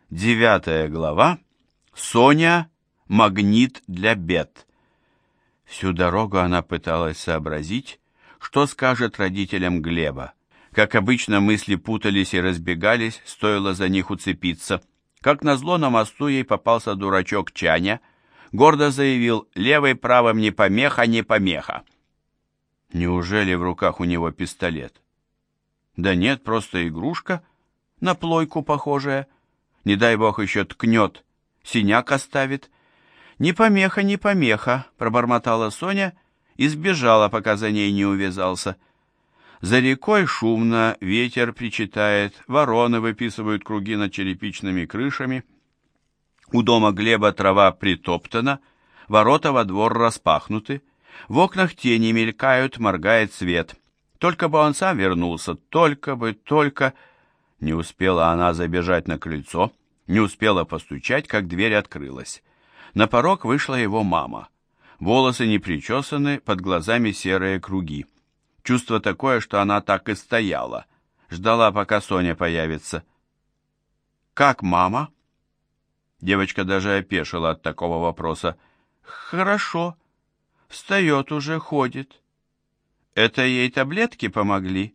9 глава. Соня – магнит для бед. Всю дорогу она пыталась сообразить, что скажет родителям Глеба. Как обычно, мысли путались и разбегались, стоило за них уцепиться. Как назло, на мосту ей попался дурачок Чаня, гордо заявил: «Левый правым не помеха, не помеха». Неужели в руках у него пистолет? Да нет, просто игрушка, на плойку похожая. Не дай бог еще ткнет, синяк оставит. «Не помеха, не помеха», — пробормотала Соня и сбежала, пока за ней не увязался. За рекой шумно, ветер причитает, вороны выписывают круги над черепичными крышами. У дома Глеба трава притоптана, ворота во двор распахнуты, в окнах тени мелькают, моргает свет. Только бы он сам вернулся, только... Не успела она забежать на крыльцо, не успела постучать, как дверь открылась. На порог вышла его мама. Волосы не причесаны, под глазами серые круги. Чувство такое, что она так и стояла, ждала, пока Соня появится. «Как мама?» Девочка даже опешила от такого вопроса. «Хорошо. Встает уже, ходит». «Это ей таблетки помогли?»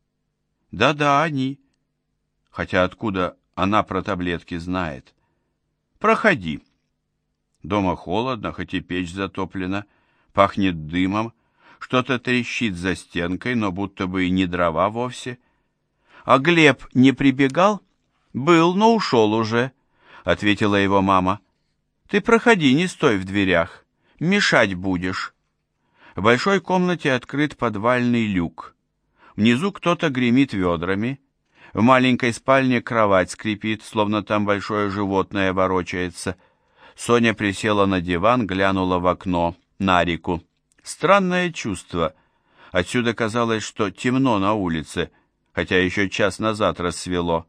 «Да-да, они». Хотя откуда она про таблетки знает? «Проходи». Дома холодно, хоть и печь затоплена, пахнет дымом, что-то трещит за стенкой, но будто бы и не дрова вовсе. «А Глеб не прибегал?» «Был, но ушел уже», — ответила его мама. «Ты проходи, не стой в дверях, мешать будешь». В большой комнате открыт подвальный люк. Внизу кто-то гремит ведрами. В маленькой спальне кровать скрипит, словно там большое животное ворочается. Соня присела на диван, глянула в окно, на реку. Странное чувство. Отсюда казалось, что темно на улице, хотя еще час назад рассвело.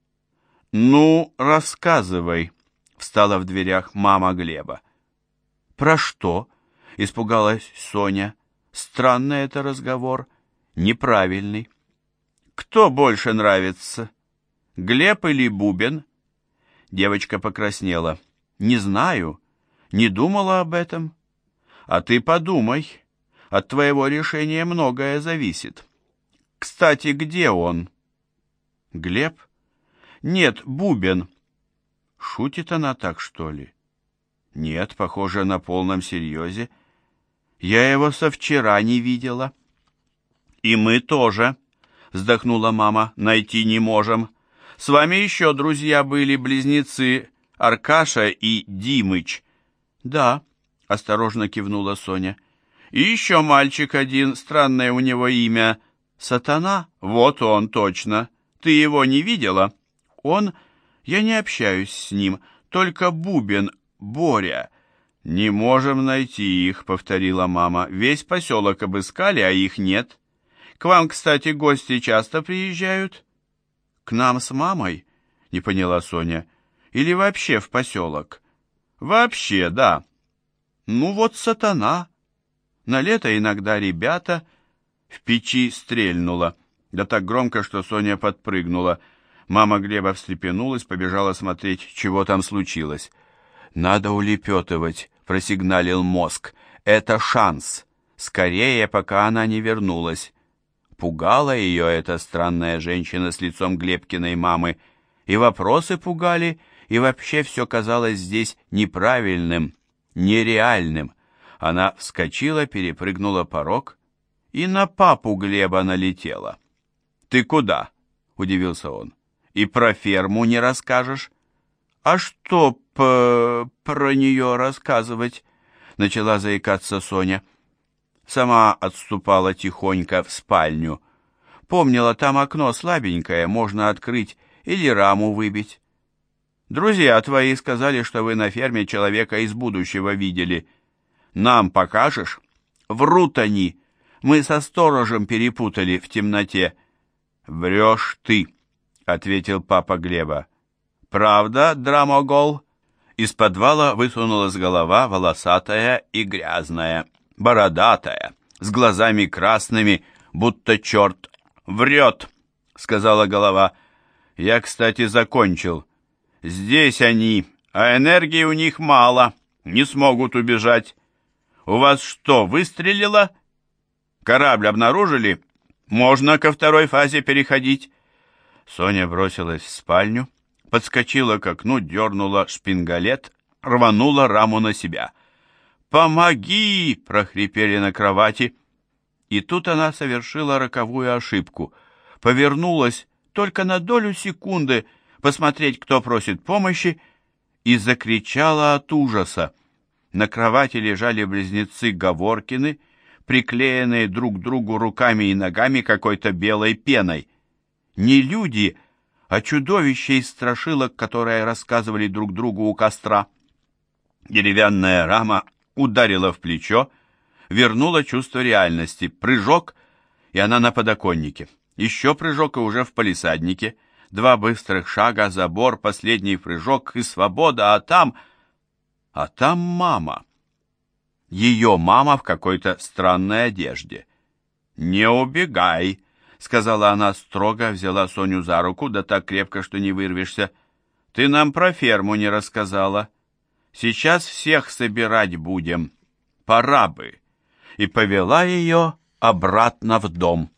«Ну, рассказывай», — встала в дверях мама Глеба. «Про что?» — испугалась Соня. «Странный это разговор, неправильный». «Кто больше нравится, Глеб или Бубен?» Девочка покраснела. «Не знаю, не думала об этом». «А ты подумай, от твоего решения многое зависит. Кстати, где он?» «Глеб?» «Нет, Бубен». Шутит она так, что ли? «Нет, похоже, на полном серьезе. Я его со вчера не видела». «И мы тоже», — вздохнула мама, — «найти не можем. С вами еще друзья были, близнецы Аркаша и Димыч». «Да», — осторожно кивнула Соня. «И еще мальчик один, странное у него имя. Сатана? Вот он, точно. Ты его не видела?» «Он? Я не общаюсь с ним. Только Бубен, Боря». «Не можем найти их», — повторила мама. «Весь поселок обыскали, а их нет. К вам, кстати, гости часто приезжают?» «К нам с мамой?» — не поняла Соня. «Или вообще в поселок?» «Вообще, да». «Ну вот сатана. На лето иногда ребята...» В печи стрельнуло. Да так громко, что Соня подпрыгнула. Мама Глеба встрепенулась, побежала смотреть, чего там случилось. «Надо улепетывать», — просигналил мозг. «Это шанс. Скорее, пока она не вернулась». Пугала ее эта странная женщина с лицом Глебкиной мамы. И вопросы пугали, и вообще все казалось здесь неправильным, нереальным. Она вскочила, перепрыгнула порог и на папу Глеба налетела. «Ты куда?» — удивился он. «И про ферму не расскажешь?» «А что про нее рассказывать?» — начала заикаться Соня. Сама отступала тихонько в спальню. Помнила, там окно слабенькое, можно открыть или раму выбить. «Друзья твои сказали, что вы на ферме человека из будущего видели. Нам покажешь?» «Врут они. Мы со сторожем перепутали в темноте». «Врешь ты», — ответил папа Глеба. «Правда, Драмогол?» Из подвала высунулась голова, волосатая и грязная, бородатая, с глазами красными, будто черт. «Врет», — сказала голова. «Я, кстати, закончил. Здесь они, а энергии у них мало, не смогут убежать. У вас что, выстрелило? Корабль обнаружили? Можно ко второй фазе переходить. Соня бросилась в спальню, подскочила к окну, дернула шпингалет, рванула раму на себя. «Помоги!» — прохрипели на кровати. И тут она совершила роковую ошибку. Повернулась только на долю секунды посмотреть, кто просит помощи, и закричала от ужаса. На кровати лежали близнецы Гаворкины, приклеенные друг к другу руками и ногами какой-то белой пеной. Не люди, а чудовище из страшилок, которые рассказывали друг другу у костра. Деревянная рама ударила в плечо, вернула чувство реальности. Прыжок, и она на подоконнике. Еще прыжок, и уже в палисаднике. 2 быстрых шага, забор, последний прыжок и свобода, а там мама. Ее мама в какой-то странной одежде. «Не убегай», — сказала она строго, взяла Соню за руку, да так крепко, что не вырвешься. «Ты нам про ферму не рассказала. Сейчас всех собирать будем. Пора бы». И повела ее обратно в дом.